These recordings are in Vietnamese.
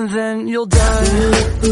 and then you'll die.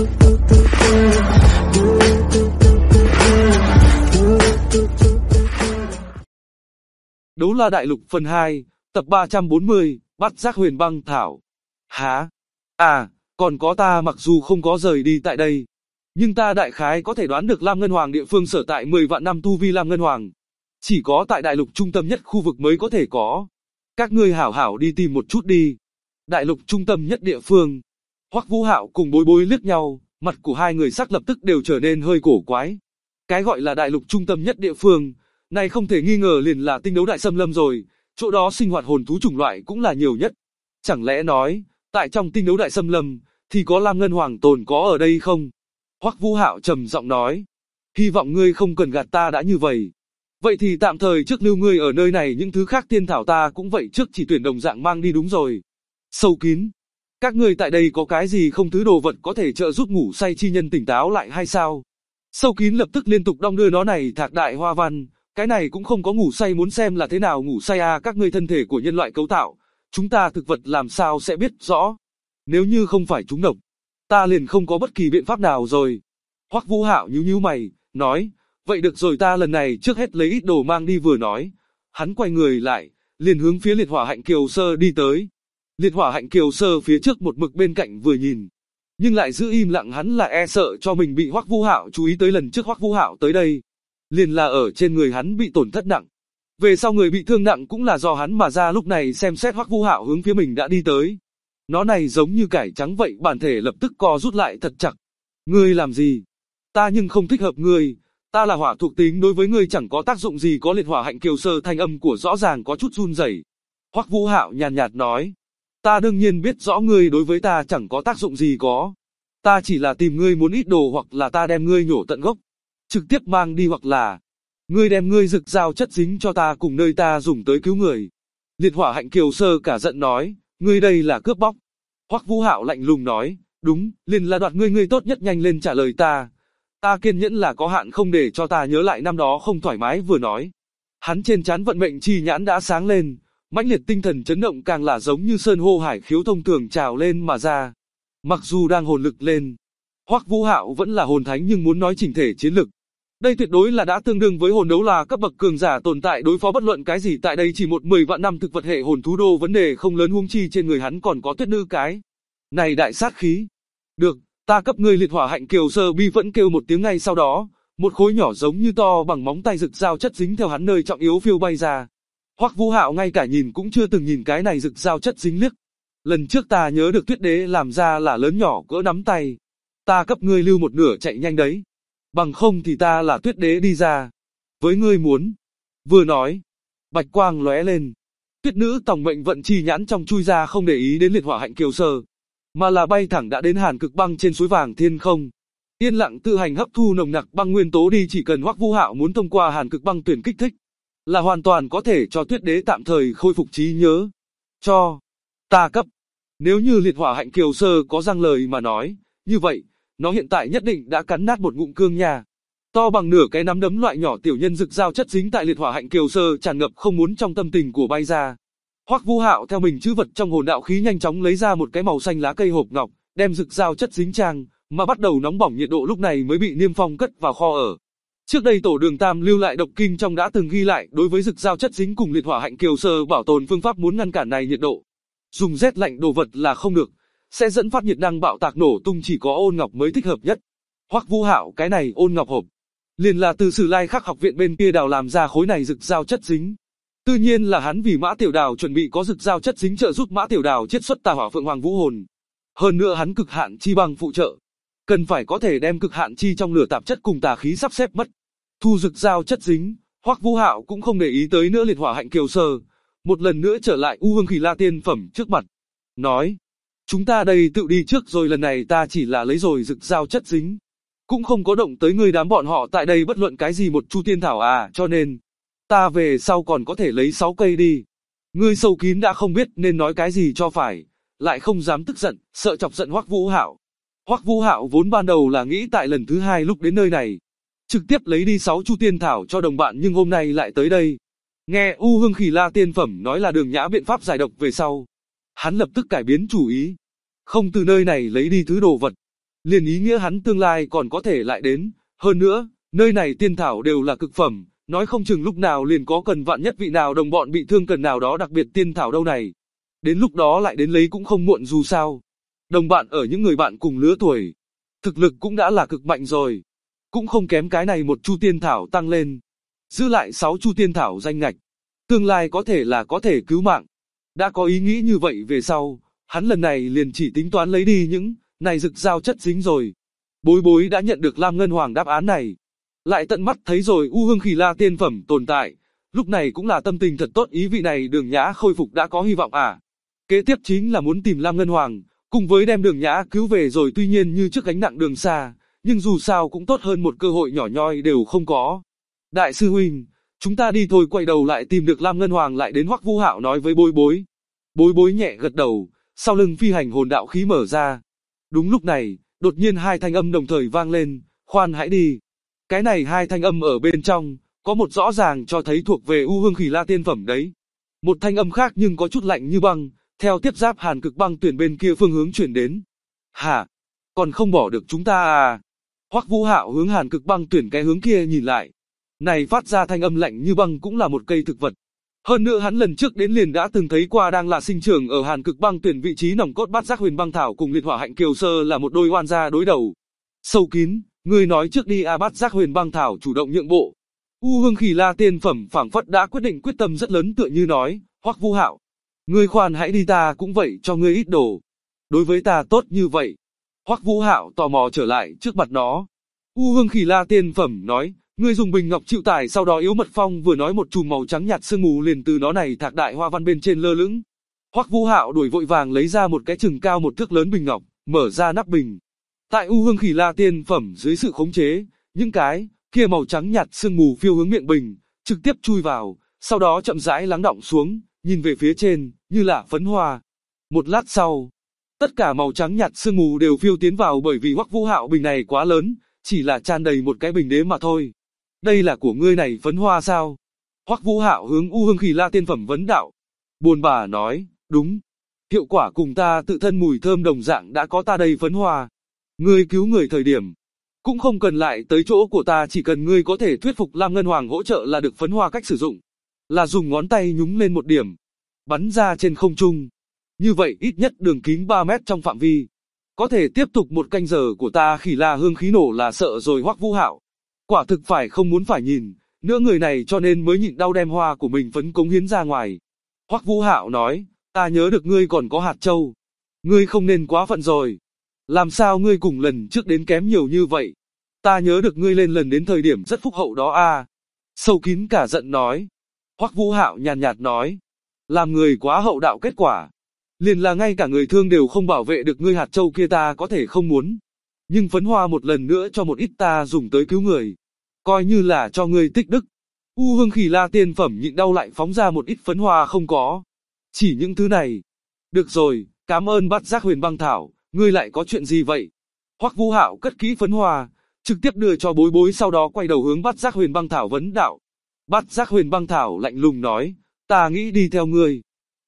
Đấu La Đại Lục phần 2, tập 340, bắt giác huyền băng thảo. Hả? À, còn có ta mặc dù không có rời đi tại đây, nhưng ta đại khái có thể đoán được Lam Ngân Hoàng địa phương sở tại 10 vạn năm tu vi Lam Ngân Hoàng. Chỉ có tại đại lục trung tâm nhất khu vực mới có thể có. Các ngươi hảo hảo đi tìm một chút đi. Đại lục trung tâm nhất địa phương. Hoắc Vũ Hạo cùng Bối Bối liếc nhau, mặt của hai người sắc lập tức đều trở nên hơi cổ quái. Cái gọi là đại lục trung tâm nhất địa phương, này không thể nghi ngờ liền là tinh đấu đại xâm lâm rồi, chỗ đó sinh hoạt hồn thú chủng loại cũng là nhiều nhất. Chẳng lẽ nói, tại trong tinh đấu đại xâm lâm, thì có Lam Ngân Hoàng tồn có ở đây không? Hoắc Vũ Hạo trầm giọng nói, hy vọng ngươi không cần gạt ta đã như vậy. Vậy thì tạm thời trước lưu ngươi ở nơi này, những thứ khác tiên thảo ta cũng vậy trước chỉ tuyển đồng dạng mang đi đúng rồi. Sâu Kín, các ngươi tại đây có cái gì không thứ đồ vật có thể trợ giúp ngủ say chi nhân tỉnh táo lại hay sao? Sâu Kín lập tức liên tục đong đưa nó này thạc đại hoa văn, cái này cũng không có ngủ say, muốn xem là thế nào ngủ say à? Các ngươi thân thể của nhân loại cấu tạo, chúng ta thực vật làm sao sẽ biết rõ? Nếu như không phải chúng độc, ta liền không có bất kỳ biện pháp nào rồi. Hoắc Vũ Hạo nhíu mày, nói, vậy được rồi, ta lần này trước hết lấy ít đồ mang đi. Vừa nói, hắn quay người lại, liền hướng phía Liệt Hỏa Hạnh Kiều Sơ đi tới. Liệt Hỏa Hạnh Kiều Sơ phía trước một mực bên cạnh vừa nhìn, nhưng lại giữ im lặng, hắn là e sợ cho mình bị Hoắc Vũ Hạo chú ý tới. Lần trước Hoắc Vũ Hạo tới đây, liền là ở trên người hắn bị tổn thất nặng. Về sau người bị thương nặng cũng là do hắn mà ra, lúc này xem xét Hoắc Vũ Hạo hướng phía mình đã đi tới. Nó này giống như cải trắng vậy, bản thể lập tức co rút lại thật chặt. Ngươi làm gì? Ta nhưng không thích hợp ngươi, ta là hỏa thuộc tính, đối với ngươi chẳng có tác dụng gì. Có Liệt Hỏa Hạnh Kiều Sơ thanh âm của rõ ràng có chút run rẩy. Hoắc Vũ Hạo nhàn nhạt nói, ta đương nhiên biết rõ ngươi đối với ta chẳng có tác dụng gì có. Ta chỉ là tìm ngươi muốn ít đồ, hoặc là ta đem ngươi nhổ tận gốc, trực tiếp mang đi, hoặc là ngươi đem ngươi dược giao chất dính cho ta cùng nơi ta dùng tới cứu người. Liệt Hỏa Hạnh Kiều Sơ cả giận nói, ngươi đây là cướp bóc. Hoắc Vũ Hạo lạnh lùng nói, đúng, liền là đoạt ngươi, ngươi tốt nhất nhanh lên trả lời ta. Ta kiên nhẫn là có hạn, không để cho ta nhớ lại năm đó không thoải mái. Vừa nói, hắn trên trán vận mệnh chi nhãn đã sáng lên, mãnh liệt tinh thần chấn động càng là giống như sơn hô hải khiếu thông thường trào lên mà ra. Mặc dù đang hồn lực lên, Hoắc Vũ Hạo vẫn là hồn thánh, nhưng muốn nói chỉnh thể chiến lực, đây tuyệt đối là đã tương đương với hồn đấu là cấp bậc cường giả tồn tại, đối phó bất luận cái gì tại đây. Chỉ một 10 vạn năm thực vật hệ hồn thú đô vấn đề không lớn, huống chi trên người hắn còn có Tuyết Nữ cái này đại sát khí. Được, ta cấp ngươi. Liệt Hỏa Hạnh Kiều Sơ bi vẫn kêu một tiếng, ngay sau đó, một khối nhỏ giống như to bằng móng tay rực giao chất dính theo hắn nơi trọng yếu phiêu bay ra. Hoắc Vũ Hạo ngay cả nhìn cũng chưa từng nhìn cái này rực giao chất dính liếc. Lần trước ta nhớ được Tuyết Đế làm ra là lớn nhỏ cỡ nắm tay, ta cấp ngươi lưu một nửa chạy nhanh đấy, bằng không thì ta là Tuyết Đế đi ra với ngươi muốn. Vừa nói, bạch quang lóe lên, Tuyết Nữ tổng mệnh vận chi nhãn trong chui ra, không để ý đến Liệt Hỏa Hạnh Kiều Sơ, mà là bay thẳng đã đến Hàn Cực Băng trên suối vàng thiên không, yên lặng tự hành hấp thu nồng nặc băng nguyên tố đi. Chỉ cần Hoắc Vũ Hạo muốn thông qua Hàn Cực Băng tuyển kích thích, là hoàn toàn có thể cho Tuyết Đế tạm thời khôi phục trí nhớ. Cho ta cấp. Nếu như Liệt Hỏa Hạnh Kiều Sơ có răng lời mà nói, như vậy, nó hiện tại nhất định đã cắn nát một ngụm cương nha. To bằng nửa cái nắm đấm loại nhỏ tiểu nhân rực giao chất dính tại Liệt Hỏa Hạnh Kiều Sơ tràn ngập không muốn trong tâm tình của bay ra. Hoắc Vũ Hạo theo mình chữ vật trong hồn đạo khí nhanh chóng lấy ra một cái màu xanh lá cây hộp ngọc, đem rực giao chất dính trang, mà bắt đầu nóng bỏng nhiệt độ lúc này mới bị Niêm Phong cất vào kho ở. Trước đây Tổ Đường Tam lưu lại độc kinh trong đã từng ghi lại đối với rực giao chất dính cùng Liệt Hỏa Hạnh Kiều Sơ bảo tồn phương pháp, muốn ngăn cản này nhiệt độ. Dùng rét lạnh đồ vật là không được, sẽ dẫn phát nhiệt năng bạo tạc nổ tung, chỉ có ôn ngọc mới thích hợp nhất. Hoắc Vũ Hạo cái này ôn ngọc hộp, liền là từ Sử Lai Khắc học viện bên kia đào làm ra khối này rực giao chất dính. Tự nhiên là hắn vì Mã Tiểu Đào chuẩn bị có rực giao chất dính trợ giúp Mã Tiểu Đào chiết xuất tà hỏa Phượng Hoàng Vũ hồn. Hơn nữa hắn cực hạn chi băng phụ trợ, cần phải có thể đem cực hạn chi trong lửa tạp chất cùng tà khí sắp xếp mất. Thu rực giao chất dính, Hoắc Vũ Hạo cũng không để ý tới nữa Liệt Hỏa Hạnh Kiều Sơ, một lần nữa trở lại U Hương Khỉ La tiên phẩm trước mặt, nói: chúng ta đây tự đi trước rồi, lần này ta chỉ là lấy rồi rực giao chất dính, cũng không có động tới ngươi đám bọn họ tại đây bất luận cái gì một chu tiên thảo à, cho nên ta về sau còn có thể lấy 6 cây đi. Ngươi Sâu Kín đã không biết nên nói cái gì cho phải, lại không dám tức giận, sợ chọc giận Hoắc Vũ Hạo. Hoắc Vũ Hạo vốn ban đầu là nghĩ tại lần thứ 2 lúc đến nơi này, trực tiếp lấy đi 6 chu tiên thảo cho đồng bạn, nhưng hôm nay lại tới đây. Nghe U Hương Khỉ La tiên phẩm nói là đường nhã biện pháp giải độc về sau, hắn lập tức cải biến chủ ý. không từ nơi này lấy đi thứ đồ vật, liền ý nghĩa hắn tương lai còn có thể lại đến, hơn nữa, nơi này tiên thảo đều là cực phẩm, nói không chừng lúc nào liền có cần vạn nhất vị nào đồng bọn bị thương cần nào đó đặc biệt tiên thảo đâu này. Đến lúc đó lại đến lấy cũng không muộn dù sao. Đồng bạn ở những người bạn cùng lứa tuổi, thực lực cũng đã là cực mạnh rồi, cũng không kém cái này một chu tiên thảo tăng lên. Giữ lại 6 chu tiên thảo danh ngạch, tương lai có thể là có thể cứu mạng. Đã có ý nghĩ như vậy về sau, hắn lần này liền chỉ tính toán lấy đi những này dược giao chất dính rồi. Bối bối đã nhận được Lam Ngân Hoàng đáp án này, lại tận mắt thấy rồi U Hương Khỉ La tiên phẩm tồn tại, lúc này cũng là tâm tình thật tốt, ý vị này Đường Nhã khôi phục đã có hy vọng à. Kế tiếp chính là muốn tìm Lam Ngân Hoàng, cùng với đem Đường Nhã cứu về rồi, tuy nhiên như trước gánh nặng đường xa, nhưng dù sao cũng tốt hơn một cơ hội nhỏ nhoi đều không có. Đại sư huynh, chúng ta đi thôi. Quay đầu lại tìm được Lam Ngân Hoàng lại đến Hoắc Vũ Hạo nói với bối bối. Bối bối nhẹ gật đầu, sau lưng phi hành hồn đạo khí mở ra. Đúng lúc này, đột nhiên hai thanh âm đồng thời vang lên, khoan hãy đi. Cái này hai thanh âm ở bên trong, có một rõ ràng cho thấy thuộc về U Hương Khỉ La tiên phẩm đấy. Một thanh âm khác nhưng có chút lạnh như băng, theo tiếp giáp Hàn Cực Băng Tuyển bên kia phương hướng chuyển đến. Hả? Còn không bỏ được chúng ta à? Hoắc Vũ Hạo hướng Hàn Cực Băng Tuyển cái hướng kia nhìn lại. Này phát ra thanh âm lạnh như băng cũng là một cây thực vật. Hơn nữa hắn lần trước đến liền đã từng thấy qua đang là sinh trưởng ở Hàn Cực Băng Tuyển vị trí nòng cốt Bát Giác Huyền Băng Thảo cùng Liệt Hỏa Hạnh Kiều Sơ là một đôi oan gia đối đầu. Sâu Kín, ngươi nói trước đi a. Bát Giác Huyền Băng Thảo chủ động nhượng bộ. U Hương Khỉ La tiên phẩm phảng phất đã quyết định quyết tâm rất lớn, tựa như nói, Hoắc Vũ Hạo, ngươi khoan hãy đi, ta cũng vậy cho ngươi ít đồ. Đối với ta tốt như vậy. Hoắc Vũ Hạo tò mò trở lại trước mặt nó. U Hương Khỉ La tiên phẩm nói, ngươi dùng bình ngọc chịu tải, sau đó yếu mật phong, vừa nói một chùm màu trắng nhạt sương mù liền từ nó này thạc đại hoa văn bên trên lơ lửng. Hoắc Vũ Hạo đuổi vội vàng lấy ra một cái chừng cao 1 thước lớn bình ngọc, mở ra nắp bình. Tại U Hương Khỉ La tiên phẩm dưới sự khống chế, những cái kia màu trắng nhạt sương mù phiêu hướng miệng bình, trực tiếp chui vào, sau đó chậm rãi lắng đọng xuống, nhìn về phía trên, như là phấn hoa. Một lát sau, tất cả màu trắng nhạt sương mù đều phiêu tiến vào, bởi vì Hoắc Vũ Hạo bình này quá lớn, chỉ là tràn đầy một cái bình đế mà thôi. Đây là của ngươi này phấn hoa sao? Hoắc Vũ Hạo hướng U Hương Khỉ La tiên phẩm vấn đạo. Buồn bà nói, đúng. Hiệu quả cùng ta tự thân mùi thơm đồng dạng đã có ta đây phấn hoa. Ngươi cứu người thời điểm, cũng không cần lại tới chỗ của ta, chỉ cần ngươi có thể thuyết phục Lam Ngân Hoàng hỗ trợ là được. Phấn hoa cách sử dụng là dùng ngón tay nhúng lên một điểm, bắn ra trên không trung. Như vậy ít nhất đường kính 3 mét trong phạm vi. Có thể tiếp tục 1 canh giờ của ta. Khỉ La hương khí nổ là sợ rồi Hoắc Vũ Hạo. Quả thực phải không muốn phải nhìn nữa người này, cho nên mới nhịn đau đem hoa của mình phấn cống hiến ra ngoài. Hoắc Vũ Hạo nói, ta nhớ được ngươi còn có hạt châu. Ngươi không nên quá phận rồi. Làm sao ngươi cùng lần trước đến kém nhiều như vậy? Ta nhớ được ngươi lên lần đến thời điểm rất phúc hậu đó à. Sâu Kín cả giận nói. Hoắc Vũ Hạo nhàn nhạt nói, làm người quá hậu đạo, kết quả liền là ngay cả người thương đều không bảo vệ được. Ngươi hạt châu kia ta có thể không muốn, nhưng phấn hoa một lần nữa cho một ít ta dùng tới cứu người, coi như là cho ngươi tích đức. U Hương Khỉ La tiên phẩm nhịn đau lại phóng ra một ít phấn hoa. Không có chỉ những thứ này. Được rồi, cảm ơn Bát Giác Huyền Băng Thảo, ngươi lại có chuyện gì vậy? Hoắc Vũ Hạo cất kỹ phấn hoa, trực tiếp đưa cho bối bối, sau đó quay đầu hướng Bát Giác Huyền Băng Thảo vấn đạo. Bát Giác Huyền Băng Thảo lạnh lùng nói, ta nghĩ đi theo ngươi.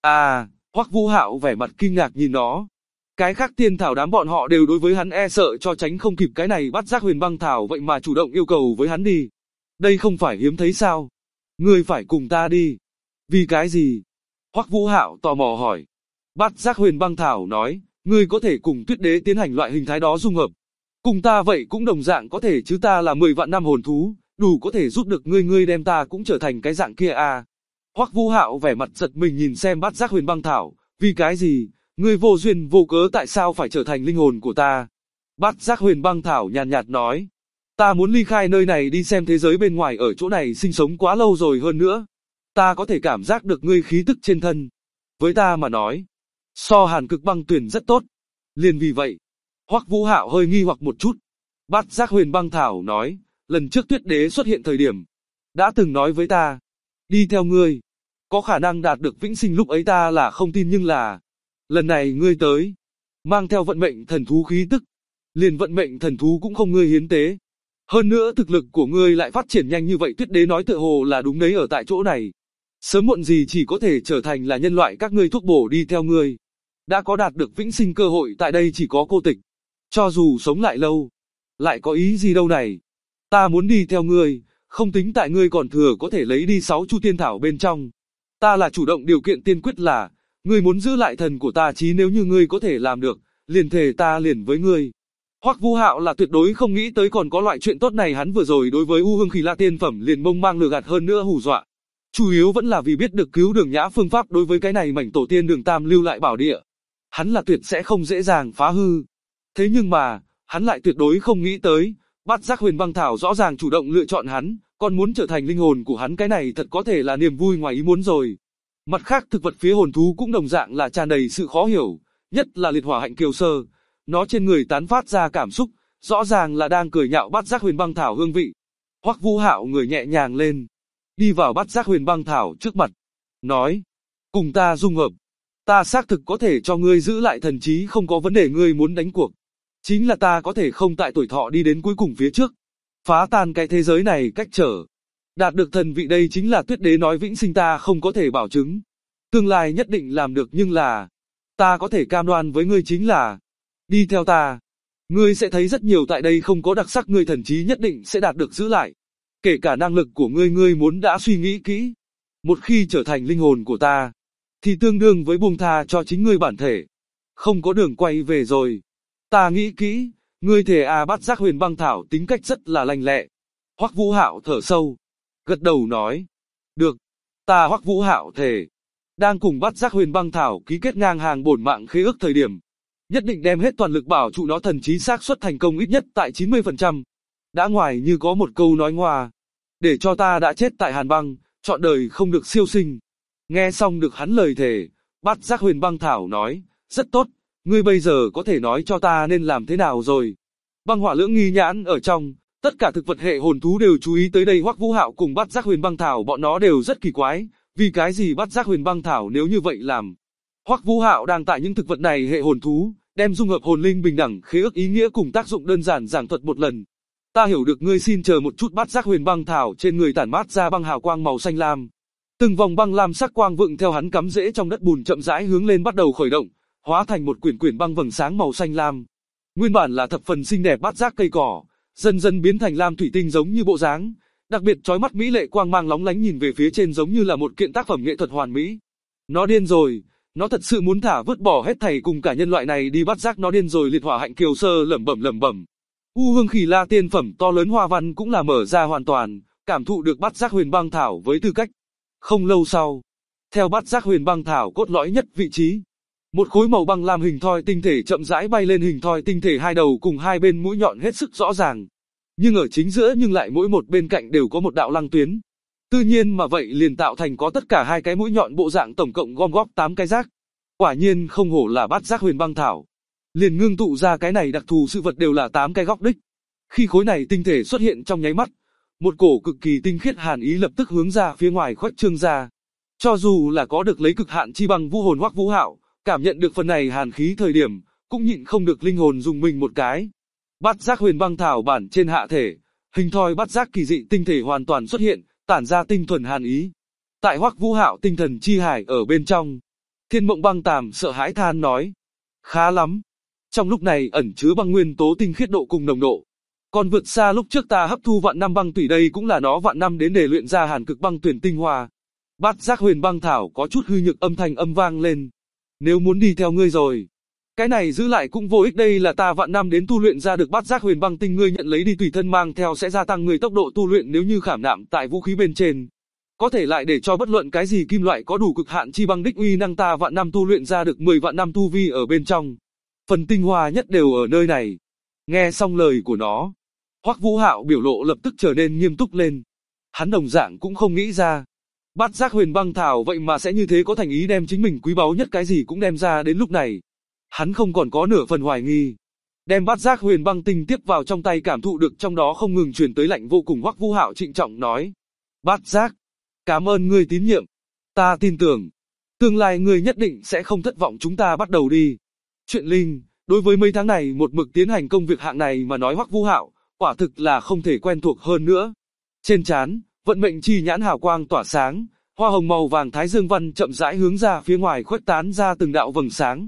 À, Hoắc Vũ Hạo vẻ mặt kinh ngạc nhìn nó. Cái khác tiên thảo đám bọn họ đều đối với hắn e sợ cho tránh không kịp, cái này Bát Giác Huyền Băng Thảo vậy mà chủ động yêu cầu với hắn đi. Đây không phải hiếm thấy sao? Ngươi phải cùng ta đi. Vì cái gì? Hoắc Vũ Hạo tò mò hỏi. Bát Giác Huyền Băng Thảo nói, ngươi có thể cùng Tuyết Đế tiến hành loại hình thái đó dung hợp. Cùng ta vậy cũng đồng dạng có thể chứ, ta là 10 vạn năm hồn thú, đủ có thể giúp được ngươi, ngươi đem ta cũng trở thành cái dạng kia à. Hoắc Vũ Hạo vẻ mặt giật mình nhìn xem Bát Giác Huyền Băng Thảo, vì cái gì? Ngươi vô duyên vô cớ tại sao phải trở thành linh hồn của ta? Bát Giác Huyền Băng Thảo nhàn nhạt nói, ta muốn ly khai nơi này đi xem thế giới bên ngoài, ở chỗ này sinh sống quá lâu rồi, hơn nữa, ta có thể cảm giác được ngươi khí tức trên thân. Với ta mà nói, so Hàn Cực Băng Tuyển rất tốt. Liền vì vậy, Hoắc Vũ Hạo hơi nghi hoặc một chút. Bát Giác Huyền Băng Thảo nói, lần trước Tuyết Đế xuất hiện thời điểm, đã từng nói với ta, đi theo ngươi, có khả năng đạt được vĩnh sinh, lúc ấy ta là không tin, nhưng là, lần này ngươi tới, mang theo vận mệnh thần thú khí tức, liền vận mệnh thần thú cũng không ngươi hiến tế. Hơn nữa thực lực của ngươi lại phát triển nhanh như vậy, Tuyết Đế nói tựa hồ là đúng đấy, ở tại chỗ này, sớm muộn gì chỉ có thể trở thành là nhân loại các ngươi thuốc bổ đi theo ngươi. đã có đạt được vĩnh sinh cơ hội tại đây chỉ có cô tịch. Cho dù sống lại lâu, lại có ý gì đâu này. Ta muốn đi theo ngươi, không tính tại ngươi còn thừa có thể lấy đi 6 chu tiên thảo bên trong. Ta là chủ động điều kiện tiên quyết là, ngươi muốn giữ lại thần của ta chí nếu như ngươi có thể làm được, liền thề ta liền với ngươi. Hoắc Vũ Hạo là tuyệt đối không nghĩ tới còn có loại chuyện tốt này, hắn vừa rồi đối với U Hương Khỉ La tiên phẩm liền mông mang lừa gạt hơn nữa hù dọa. Chủ yếu vẫn là vì biết được cứu Đường Nhã phương pháp đối với cái này mảnh tổ tiên Đường Tam lưu lại bảo địa. Hắn là tuyệt sẽ không dễ dàng phá hư. Thế nhưng mà, hắn lại tuyệt đối không nghĩ tới, Bát Giác Huyền Băng Thảo rõ ràng chủ động lựa chọn hắn, còn muốn trở thành linh hồn của hắn, cái này thật có thể là niềm vui ngoài ý muốn rồi. Mặt khác thực vật phía hồn thú cũng đồng dạng là tràn đầy sự khó hiểu, nhất là liệt hỏa hạnh kiều sơ, nó trên người tán phát ra cảm xúc, rõ ràng là đang cười nhạo Bát Giác Huyền Băng Thảo hương vị. Hoắc Vũ Hạo người nhẹ nhàng lên, đi vào Bát Giác Huyền Băng Thảo trước mặt, nói: "Cùng ta dung hợp, ta xác thực có thể cho ngươi giữ lại thần trí, không có vấn đề. Ngươi muốn đánh cuộc, chính là ta có thể không tại tuổi thọ đi đến cuối cùng phía trước, phá tan cái thế giới này cách trở, đạt được thần vị. Đây chính là Tuyết Đế nói vĩnh sinh, ta không có thể bảo chứng tương lai nhất định làm được, nhưng là ta có thể cam đoan với ngươi chính là đi theo ta, ngươi sẽ thấy rất nhiều tại đây không có đặc sắc, ngươi thần trí nhất định sẽ đạt được giữ lại. Kể cả năng lực của ngươi, ngươi muốn đã suy nghĩ kỹ. Một khi trở thành linh hồn của ta, thì tương đương với buông tha cho chính ngươi bản thể, không có đường quay về rồi. Ta nghĩ kỹ, ngươi thề à?" Bát Giác Huyền Băng Thảo tính cách rất là lanh lẹ. Hoắc Vũ Hạo thở sâu, gật đầu nói: "Được, ta Hoắc Vũ Hạo thề." Đang cùng Bát Giác Huyền Băng Thảo ký kết ngang hàng bổn mạng khế ước thời điểm, nhất định đem hết toàn lực bảo trụ nó, thần trí xác suất thành công ít nhất tại 90%. Đã ngoài như có một câu nói ngoa: "Để cho ta đã chết tại Hàn Băng, trọn đời không được siêu sinh." Nghe xong được hắn lời thề, Bát Giác Huyền Băng Thảo nói: "Rất tốt, ngươi bây giờ có thể nói cho ta nên làm thế nào rồi?" Băng Hỏa Lưỡng Nghi Nhãn ở trong, tất cả thực vật hệ hồn thú đều chú ý tới đây. Hoắc Vũ Hạo cùng Bát Giác Huyền Băng Thảo bọn nó đều rất kỳ quái, vì cái gì Bát Giác Huyền Băng Thảo nếu như vậy làm? Hoắc Vũ Hạo đang tại những thực vật này hệ hồn thú, đem dung hợp hồn linh bình đẳng khế ước ý nghĩa cùng tác dụng đơn giản giảng thuật một lần. "Ta hiểu được, ngươi xin chờ một chút." Bát Giác Huyền Băng Thảo trên người tản mát ra băng hào quang màu xanh lam. Từng vòng băng lam sắc quang vựng theo hắn cắm rễ trong đất bùn chậm rãi hướng lên bắt đầu khởi động, hóa thành một quyển quyển băng vầng sáng màu xanh lam. Nguyên bản là thập phần xinh đẹp bát giác cây cỏ, dần dần biến thành lam thủy tinh giống như bộ dáng, đặc biệt chói mắt mỹ lệ, quang mang lóng lánh, nhìn về phía trên giống như là một kiện tác phẩm nghệ thuật hoàn mỹ. Nó điên rồi, nó thật sự muốn thả vứt bỏ hết thảy cùng cả nhân loại này đi. Bát giác nó điên rồi. Liệt hỏa hạnh kiều sơ lẩm bẩm. U Hương Khỉ La tiên phẩm to lớn hoa văn cũng là mở ra hoàn toàn, cảm thụ được Bát Giác Huyền Băng Thảo với tư cách. Không lâu sau, theo Bát Giác Huyền Băng Thảo cốt lõi nhất vị trí, một khối màu băng lam hình thoi tinh thể chậm rãi bay lên. Hình thoi tinh thể hai đầu cùng hai bên mũi nhọn hết sức rõ ràng, nhưng ở chính giữa nhưng lại mỗi một bên cạnh đều có một đạo lăng tuyến. Tự nhiên mà vậy liền tạo thành có tất cả hai cái mũi nhọn bộ dạng, tổng cộng gom góp 8 cái giác. Quả nhiên không hổ là Bát Giác Huyền Băng Thảo, liền ngưng tụ ra cái này đặc thù sự vật đều là 8 cái góc đích. Khi khối này tinh thể xuất hiện trong nháy mắt, một cổ cực kỳ tinh khiết hàn ý lập tức hướng ra phía ngoài khuếch trương ra. Cho dù là có được lấy cực hạn chi băng vũ hồn Hoắc Vũ Hạo, cảm nhận được phần này hàn khí thời điểm, cũng nhịn không được linh hồn dùng mình một cái. Bát Giác Huyền Băng Thảo bản trên hạ thể, hình thoi bát giác kỳ dị tinh thể hoàn toàn xuất hiện, tản ra tinh thuần hàn ý. Tại Hoắc Vũ Hạo tinh thần chi hải ở bên trong, Thiên Mộng Băng Tàm sợ hãi than nói: "Khá lắm." Trong lúc này ẩn chứa băng nguyên tố tinh khiết độ cùng nồng độ, còn vượt xa lúc trước ta hấp thu vạn năm băng tủy, đây cũng là nó vạn năm đến để luyện ra Hàn Cực Băng Tuyển tinh hoa. Bát Giác Huyền Băng Thảo có chút hư nhược, âm thanh vang lên: "Nếu muốn đi theo ngươi rồi, cái này giữ lại cũng vô ích, đây là ta vạn năm đến tu luyện ra được Bát Giác Huyền Băng Tinh, ngươi nhận lấy đi, tùy thân mang theo sẽ gia tăng người tốc độ tu luyện, nếu như khảm nạm tại vũ khí bên trên, có thể lại để cho bất luận cái gì kim loại có đủ cực hạn chi băng đích uy năng, ta vạn năm tu luyện ra được 10 vạn năm tu vi ở bên trong. Phần tinh hoa nhất đều ở nơi này." Nghe xong lời của nó, Hoắc Vũ Hạo biểu lộ lập tức trở nên nghiêm túc lên. Hắn đồng dạng cũng không nghĩ ra, Bát Giác Huyền Băng Thảo vậy mà sẽ như thế có thành ý, đem chính mình quý báu nhất cái gì cũng đem ra. Đến lúc này, hắn không còn có nửa phần hoài nghi, đem Bát Giác Huyền Băng Tinh tiếp vào trong tay, cảm thụ được trong đó không ngừng truyền tới lạnh vô cùng. Hoắc Vũ Hạo trịnh trọng nói: "Bát Giác, cảm ơn ngươi tín nhiệm, ta tin tưởng tương lai ngươi nhất định sẽ không thất vọng. Chúng ta bắt đầu đi." Chuyện Linh, đối với mấy tháng này một mực tiến hành công việc hạng này mà nói, Hoắc Vũ Hạo quả thực là không thể quen thuộc hơn nữa. Trên trán, vận mệnh chi nhãn hào quang tỏa sáng, hoa hồng màu vàng thái dương văn chậm rãi hướng ra phía ngoài khuếch tán ra từng đạo vầng sáng.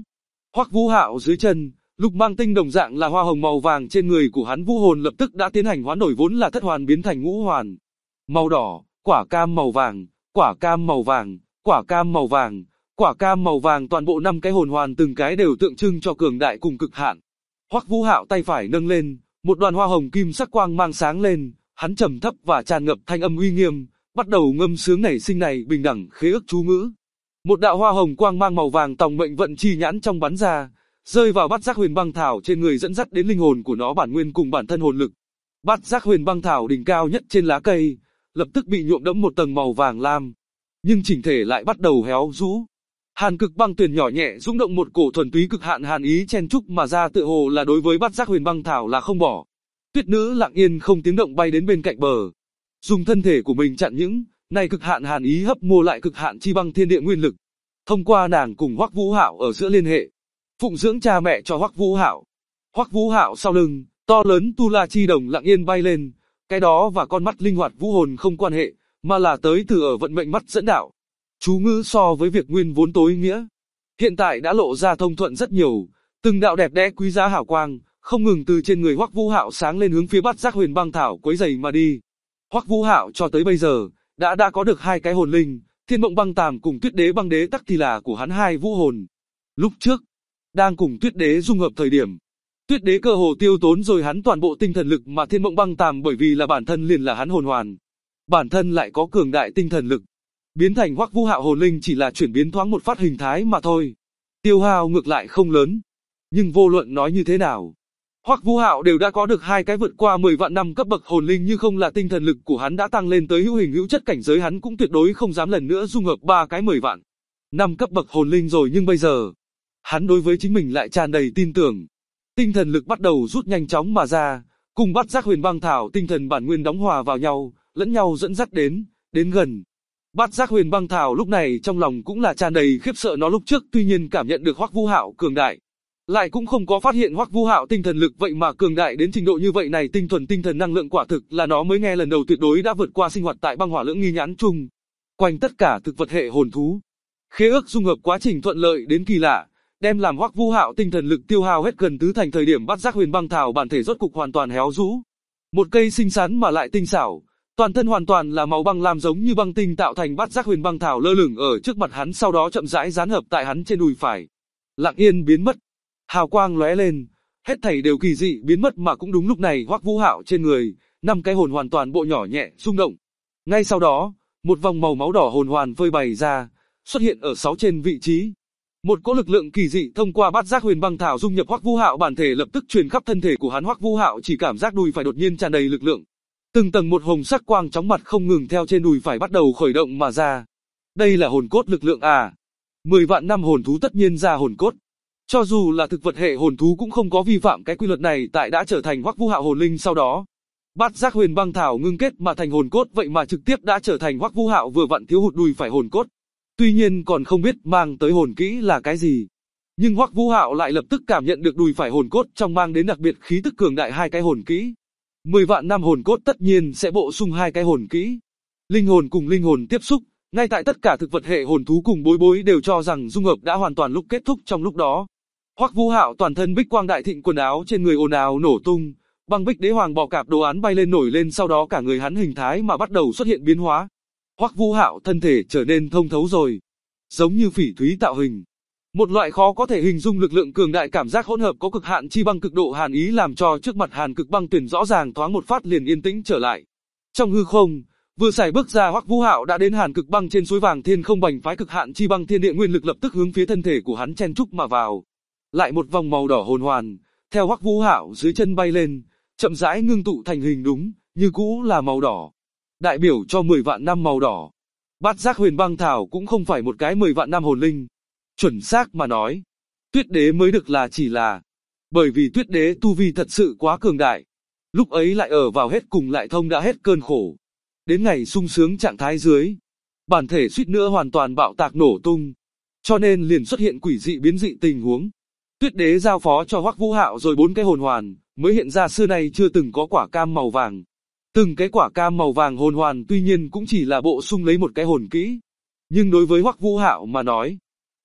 Hoắc Vũ Hạo dưới chân, lục mang tinh đồng dạng là hoa hồng màu vàng trên người của hắn, vũ hồn lập tức đã tiến hành hoán đổi vốn là thất hoàn biến thành ngũ hoàn. Màu đỏ, quả cam màu vàng, quả cam màu vàng, quả cam màu vàng, quả cam màu vàng, toàn bộ 5 cái hồn hoàn từng cái đều tượng trưng cho cường đại cùng cực hạn. Hoắc Vũ Hạo tay phải nâng lên, một đoàn hoa hồng kim sắc quang mang sáng lên, hắn trầm thấp và tràn ngập thanh âm uy nghiêm, bắt đầu ngâm sướng nảy sinh này bình đẳng khế ước chú ngữ. Một đạo hoa hồng quang mang màu vàng tòng mệnh vận chi nhãn trong bắn ra, rơi vào bát giác huyền băng thảo trên người, dẫn dắt đến linh hồn của nó bản nguyên cùng bản thân hồn lực. Bát giác huyền băng thảo đỉnh cao nhất trên lá cây, lập tức bị nhuộm đẫm một tầng màu vàng lam, nhưng chỉnh thể lại bắt đầu héo rũ. Hàn cực băng tuyền nhỏ nhẹ rung động, một cổ thuần túy cực hạn hàn ý chen chúc mà ra, tựa hồ là đối với bát giác huyền băng thảo là không bỏ. Tuyết nữ lặng yên không tiếng động bay đến bên cạnh bờ, dùng thân thể của mình chặn những này cực hạn hàn ý, hấp mua lại cực hạn chi băng thiên địa nguyên lực. Thông qua nàng cùng Hoắc Vũ Hạo ở giữa liên hệ, phụng dưỡng cha mẹ cho Hoắc Vũ Hạo. Hoắc Vũ Hạo sau lưng, to lớn tu la chi đồng lặng yên bay lên, cái đó và con mắt linh hoạt vũ hồn không quan hệ, mà là tới từ ở vận mệnh mắt dẫn đạo. Chú ngữ so với việc nguyên vốn tối nghĩa, hiện tại đã lộ ra thông thuận rất nhiều, từng đạo đẹp đẽ quý giá hào quang, không ngừng từ trên người Hoắc Vũ Hạo sáng lên, hướng phía bát giác huyền băng thảo quấy rầy mà đi. Hoắc Vũ Hạo cho tới bây giờ, đã có được 2 cái hồn linh, Thiên Mộng Băng Tàm cùng Tuyết Đế Băng Đế Tắc thì là của hắn 2 vũ hồn. Lúc trước, đang cùng Tuyết Đế dung hợp thời điểm, Tuyết Đế cơ hồ tiêu tốn rồi hắn toàn bộ tinh thần lực, mà Thiên Mộng Băng Tàm bởi vì là bản thân liền là hắn hồn hoàn, bản thân lại có cường đại tinh thần lực, biến thành Hoắc Vũ Hạo hồn linh chỉ là chuyển biến thoáng một phát hình thái mà thôi. Tiêu hao ngược lại không lớn, nhưng vô luận nói như thế nào, Hoắc Vũ Hạo đều đã có được 2 cái vượt qua 10 vạn năm cấp bậc hồn linh, như không là tinh thần lực của hắn đã tăng lên tới hữu hình hữu chất cảnh giới, hắn cũng tuyệt đối không dám lần nữa dung hợp 3 cái 10 vạn năm cấp bậc hồn linh rồi. Nhưng bây giờ, hắn đối với chính mình lại tràn đầy tin tưởng. Tinh thần lực bắt đầu rút nhanh chóng mà ra, cùng bát giác huyền băng thảo tinh thần bản nguyên đóng hòa vào nhau, lẫn nhau dẫn dắt đến gần. Bát giác huyền băng thảo lúc này trong lòng cũng là tràn đầy khiếp sợ, nó lúc trước tuy nhiên cảm nhận được Hoắc Vũ Hạo cường đại, lại cũng không có phát hiện Hoắc Vũ Hạo tinh thần lực vậy mà cường đại đến trình độ như vậy này. Tinh thuần tinh thần năng lượng quả thực là nó mới nghe lần đầu, tuyệt đối đã vượt qua sinh hoạt tại băng hỏa lưỡng nghi nhãn chung quanh tất cả thực vật hệ hồn thú. Khế ước dung hợp quá trình thuận lợi đến kỳ lạ, đem làm Hoắc Vũ Hạo tinh thần lực tiêu hao hết gần tứ thành thời điểm bát giác huyền băng thảo bản thể rốt cục hoàn toàn héo rũ. Một cây xinh xắn mà lại tinh xảo, toàn thân hoàn toàn là màu băng lam giống như băng tinh tạo thành bát giác huyền băng thảo lơ lửng ở trước mặt hắn, sau đó chậm rãi dán hợp tại hắn trên đùi phải, lặng yên biến mất. Hào quang lóe lên, hết thảy đều kỳ dị biến mất, mà cũng đúng lúc này Hoắc Vũ Hạo trên người, 5 cái hồn hoàn toàn bộ nhỏ nhẹ rung động. Ngay sau đó, một vòng màu máu đỏ hồn hoàn phơi bày ra, xuất hiện ở 6 trên vị trí. Một cỗ lực lượng kỳ dị thông qua bát giác huyền băng thảo dung nhập Hoắc Vũ Hạo bản thể, lập tức truyền khắp thân thể của hắn. Hoắc Vũ Hạo chỉ cảm giác đùi phải đột nhiên tràn đầy lực lượng, từng tầng một hồng sắc quang chóng mặt không ngừng theo trên đùi phải bắt đầu khởi động mà ra. Đây là hồn cốt lực lượng à? 10 vạn năm hồn thú tất nhiên ra hồn cốt. Cho dù là thực vật hệ hồn thú cũng không có vi phạm cái quy luật này, tại đã trở thành Hoắc Vũ Hạo hồn linh sau đó, bát giác huyền băng thảo ngưng kết mà thành hồn cốt, vậy mà trực tiếp đã trở thành Hoắc Vũ Hạo vừa vặn thiếu hụt đùi phải hồn cốt. Tuy nhiên còn không biết mang tới hồn kỹ là cái gì, nhưng Hoắc Vũ Hạo lại lập tức cảm nhận được đùi phải hồn cốt trong mang đến đặc biệt khí tức cường đại 2 cái hồn kỹ. 10 vạn năm hồn cốt tất nhiên sẽ bổ sung 2 cái hồn kỹ. Linh hồn cùng linh hồn tiếp xúc, ngay tại tất cả thực vật hệ hồn thú cùng bối bối đều cho rằng dung hợp đã hoàn toàn lúc kết thúc. Trong lúc đó, Hoắc Vũ Hạo toàn thân bích quang đại thịnh, quần áo trên người ồn ào nổ tung, băng bích đế hoàng bò cạp đồ án bay lên nổi lên, sau đó cả người hắn hình thái mà bắt đầu xuất hiện biến hóa. Hoắc Vũ Hạo thân thể trở nên thông thấu rồi, giống như phỉ thúy tạo hình. Một loại khó có thể hình dung lực lượng cường đại, cảm giác hỗn hợp có cực hạn chi băng cực độ hàn ý, làm cho trước mặt hàn cực băng tuyển rõ ràng thoáng một phát liền yên tĩnh trở lại. Trong hư không, vừa xài bước ra Hoắc Vũ Hạo đã đến hàn cực băng trên suối vàng thiên không bành phái, cực hạn chi băng thiên địa nguyên lực lập tức hướng phía thân thể của hắn chen chúc mà vào. Lại một vòng màu đỏ hồn hoàn, theo Hoắc Vũ Hạo dưới chân bay lên, chậm rãi ngưng tụ thành hình, đúng như cũ là màu đỏ, đại biểu cho 10 vạn năm màu đỏ. Bát giác huyền băng thảo cũng không phải một cái 10 vạn năm hồn linh. Chuẩn xác mà nói, Tuyết Đế mới được là chỉ là, bởi vì Tuyết Đế tu vi thật sự quá cường đại. Lúc ấy lại ở vào hết cùng lại thông đã hết cơn khổ. Đến ngày sung sướng trạng thái dưới, bản thể suýt nữa hoàn toàn bạo tạc nổ tung. Cho nên liền xuất hiện quỷ dị biến dị tình huống. Tuyết Đế giao phó cho Hoắc Vũ Hạo rồi 4 cái hồn hoàn, mới hiện ra xưa nay chưa từng có quả cam màu vàng. Từng cái quả cam màu vàng hồn hoàn tuy nhiên cũng chỉ là bổ sung lấy một cái hồn kỹ. Nhưng đối với Hoắc Vũ Hạo mà nói,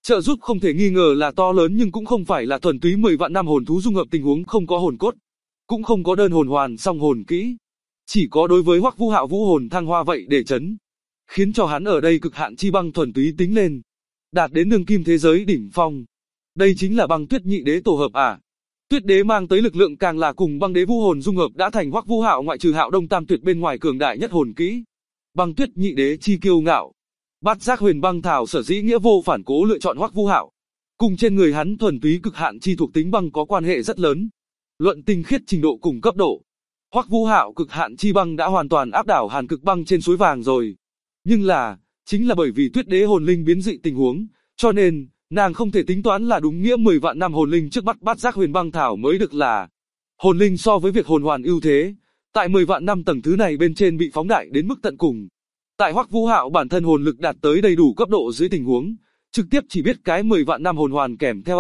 Trợ giúp không thể nghi ngờ là to lớn nhưng cũng không phải là thuần túy 10 vạn năm hồn thú dung hợp tình huống không có hồn cốt, cũng không có đơn hồn hoàn song hồn kỹ. Chỉ có đối với Hoắc Vũ Hạo vũ hồn thăng hoa vậy để chấn, khiến cho hắn ở đây cực hạn chi băng thuần túy tính lên, đạt đến nương kim thế giới đỉnh phong. Đây chính là băng tuyết nhị đế tổ hợp à? Tuyết đế mang tới lực lượng càng là cùng băng đế vũ hồn dung hợp đã thành Hoắc Vũ Hạo ngoại trừ Hạo Đông Tam Tuyệt bên ngoài cường đại nhất hồn kỹ. Băng tuyết nhị đế chi kiêu ngạo. Bát Giác Huyền Băng Thảo sở dĩ nghĩa vô phản cố lựa chọn Hoắc Vũ Hạo, cùng trên người hắn thuần túy cực hạn chi thuộc tính băng có quan hệ rất lớn. Luận tinh khiết trình độ cùng cấp độ, Hoắc Vũ Hạo cực hạn chi băng đã hoàn toàn áp đảo Hàn Cực Băng trên suối vàng rồi. Nhưng chính là bởi vì Tuyết đế hồn linh biến dị tình huống, cho nên nàng không thể tính toán là đúng nghĩa 10 vạn năm hồn linh trước mắt Bát Giác Huyền Băng Thảo mới được là hồn linh so với việc hồn hoàn ưu thế, tại 10 vạn năm tầng thứ này bên trên bị phóng đại đến mức tận cùng. Tại Hoắc Vũ Hạo bản thân hồn lực đạt tới đầy đủ cấp độ dưới tình huống, trực tiếp chỉ biết cái 10 vạn năm hồn hoàn kèm theo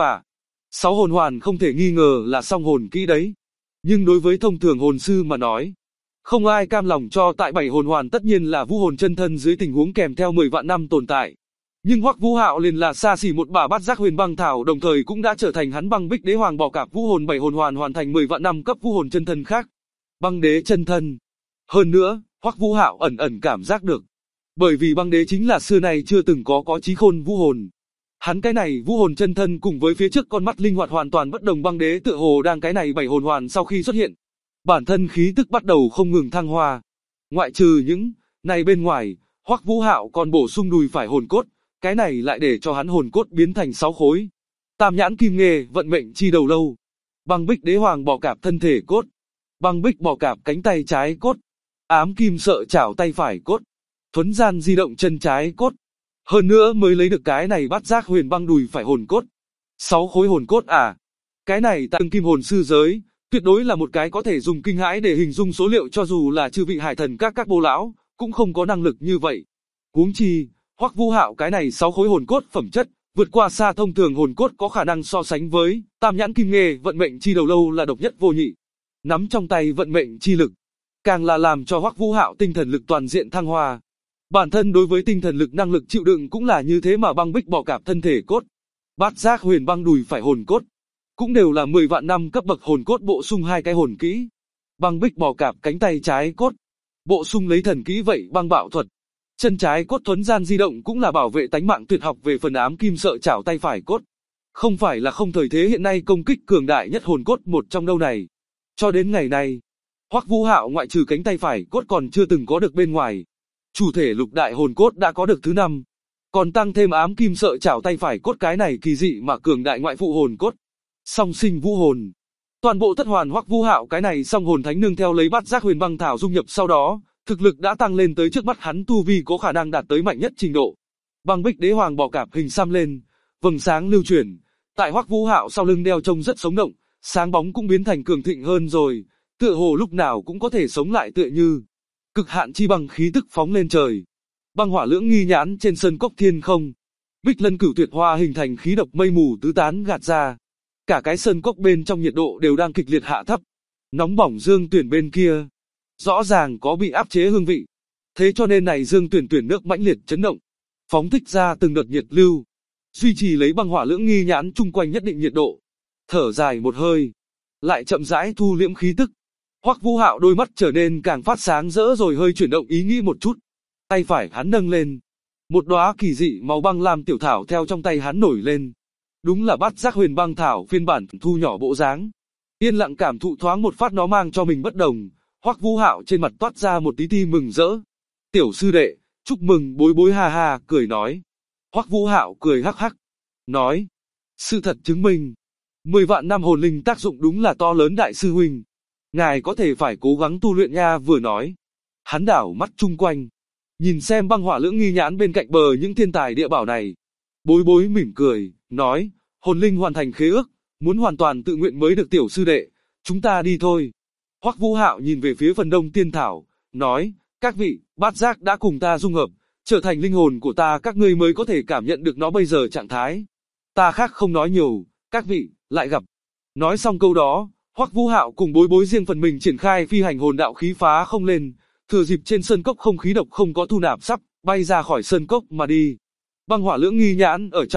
6 hồn hoàn không thể nghi ngờ là song hồn kỹ đấy. Nhưng đối với thông thường hồn sư mà nói, không ai cam lòng cho tại 7 hồn hoàn tất nhiên là vũ hồn chân thân dưới tình huống kèm theo 10 vạn năm tồn tại. Nhưng Hoắc Vũ Hạo liền là xa xỉ một bả Bát Giác Huyền Băng Thảo, đồng thời cũng đã trở thành hắn Băng Bích Đế Hoàng Bò Cạp vũ hồn 7 hồn hoàn hoàn thành 10 vạn năm cấp vũ hồn chân thân khác. Băng đế chân thân. Hơn nữa, Hoắc Vũ Hạo ẩn ẩn cảm giác được, bởi vì băng đế chính là xưa nay chưa từng có chí khôn vũ hồn. Hắn cái này vũ hồn chân thân cùng với phía trước con mắt linh hoạt hoàn toàn bất đồng băng đế tựa hồ đang cái này 7 hồn hoàn sau khi xuất hiện, bản thân khí tức bắt đầu không ngừng thăng hoa. Ngoại trừ những này bên ngoài, Hoắc Vũ Hạo còn bổ sung đùi phải hồn cốt, cái này lại để cho hắn hồn cốt biến thành 6 khối. Tam nhãn kim nghê, vận mệnh chi đầu lâu, Băng Bích Đế Hoàng Bò Cạp thân thể cốt, Băng Bích Bò Cạp cánh tay trái cốt, Ám Kim Sợi Chảo tay phải cốt, Thuấn Gian di động chân trái cốt. Hơn nữa mới lấy được cái này Bát Giác Huyền Băng đùi phải hồn cốt. 6 khối hồn cốt à? Cái này tại kim hồn sư giới, tuyệt đối là một cái có thể dùng kinh hãi để hình dung số liệu, cho dù là chư vị hải thần các bô lão, cũng không có năng lực như vậy. Huống chi, Hoắc Vũ Hạo cái này 6 khối hồn cốt phẩm chất, vượt qua xa thông thường hồn cốt có khả năng so sánh với Tam nhãn kim nghê, vận mệnh chi đầu lâu là độc nhất vô nhị. Nắm trong tay vận mệnh chi lực, càng là làm cho Hoắc Vũ Hạo tinh thần lực toàn diện thăng hoa. Bản thân đối với tinh thần lực năng lực chịu đựng cũng là như thế mà Băng Bích Bò Cạp thân thể cốt, Bát Giác Huyền Băng đùi phải hồn cốt, cũng đều là 10 vạn năm cấp bậc hồn cốt bổ sung 2 cái hồn kỹ. Băng Bích Bò Cạp cánh tay trái cốt, bổ sung lấy thần kỹ vậy băng bạo thuật. Chân trái cốt Thuấn Gian di động cũng là bảo vệ tánh mạng tuyệt học về phần Ám Kim Sợi Chảo tay phải cốt. Không phải là không thời thế hiện nay công kích cường đại nhất hồn cốt một trong đâu này. Cho đến ngày nay, Hoắc Vũ Hạo ngoại trừ cánh tay phải cốt còn chưa từng có được bên ngoài, chủ thể lục đại hồn cốt đã có được thứ 5, còn tăng thêm Ám Kim Sợi Chảo tay phải cốt cái này kỳ dị mà cường đại ngoại phụ hồn cốt. Song sinh vũ hồn. Toàn bộ thất hoàn Hoắc Vũ Hạo cái này song hồn thánh nương theo lấy Bát Giác Huyền Băng Thảo dung nhập sau đó, thực lực đã tăng lên tới trước mắt hắn tu vi có khả năng đạt tới mạnh nhất trình độ. Băng Bích Đế Hoàng Bò Cạp hình xăm lên, vầng sáng lưu chuyển, tại Hoắc Vũ Hạo sau lưng đeo trông rất sống động, sáng bóng cũng biến thành cường thịnh hơn rồi, tựa hồ lúc nào cũng có thể sống lại tựa như. Cực hạn chi băng khí tức phóng lên trời. Băng hỏa lưỡng nghi nhãn trên sơn cốc thiên không. Bích lân cửu tuyệt hoa hình thành khí độc mây mù tứ tán gạt ra. Cả cái sơn cốc bên trong nhiệt độ đều đang kịch liệt hạ thấp. Nóng bỏng Dương Tuyển bên kia, rõ ràng có bị áp chế hương vị. Thế cho nên này Dương Tuyển tuyển nước mãnh liệt chấn động, phóng thích ra từng đợt nhiệt lưu, duy trì lấy băng hỏa lưỡng nghi nhãn chung quanh nhất định nhiệt độ. Thở dài một hơi, lại chậm rãi thu liễm khí tức. Hoắc Vũ Hạo đôi mắt trở nên càng phát sáng rỡ rồi hơi chuyển động ý nghĩ một chút. Tay phải hắn nâng lên, một đóa kỳ dị màu băng lam tiểu thảo theo trong tay hắn nổi lên. Đúng là Bát Giác Huyền Băng Thảo phiên bản thu nhỏ bộ dáng. Yên lặng cảm thụ thoáng một phát nó mang cho mình bất đồng, Hoắc Vũ Hạo trên mặt toát ra một tí ti mừng rỡ. Tiểu sư đệ, chúc mừng bối bối ha ha, cười nói. Hoắc Vũ Hạo cười hắc hắc, nói. Sự thật chứng minh, 10 vạn năm hồn linh tác dụng đúng là to lớn đại sư huynh. Ngài có thể phải cố gắng tu luyện nha. Vừa nói, hắn đảo mắt chung quanh, nhìn xem băng hỏa lưỡng nghi nhãn bên cạnh bờ những thiên tài địa bảo này. Bối bối mỉm cười, nói, hồn linh hoàn thành khế ước, muốn hoàn toàn tự nguyện mới được tiểu sư đệ, chúng ta đi thôi. Hoắc Vũ Hạo nhìn về phía phần đông tiên thảo, nói, các vị, Bát Giác đã cùng ta dung hợp, trở thành linh hồn của ta, các ngươi mới có thể cảm nhận được nó bây giờ trạng thái. Ta khác không nói nhiều, các vị, lại gặp. Nói xong câu đó, Hoắc Vũ Hạo cùng bối bối riêng phần mình triển khai phi hành hồn đạo khí phá không lên, thừa dịp trên sơn cốc không khí độc không có thu nạp sắp bay ra khỏi sơn cốc mà đi. Băng hỏa lưỡng nghi nhãn ở trong,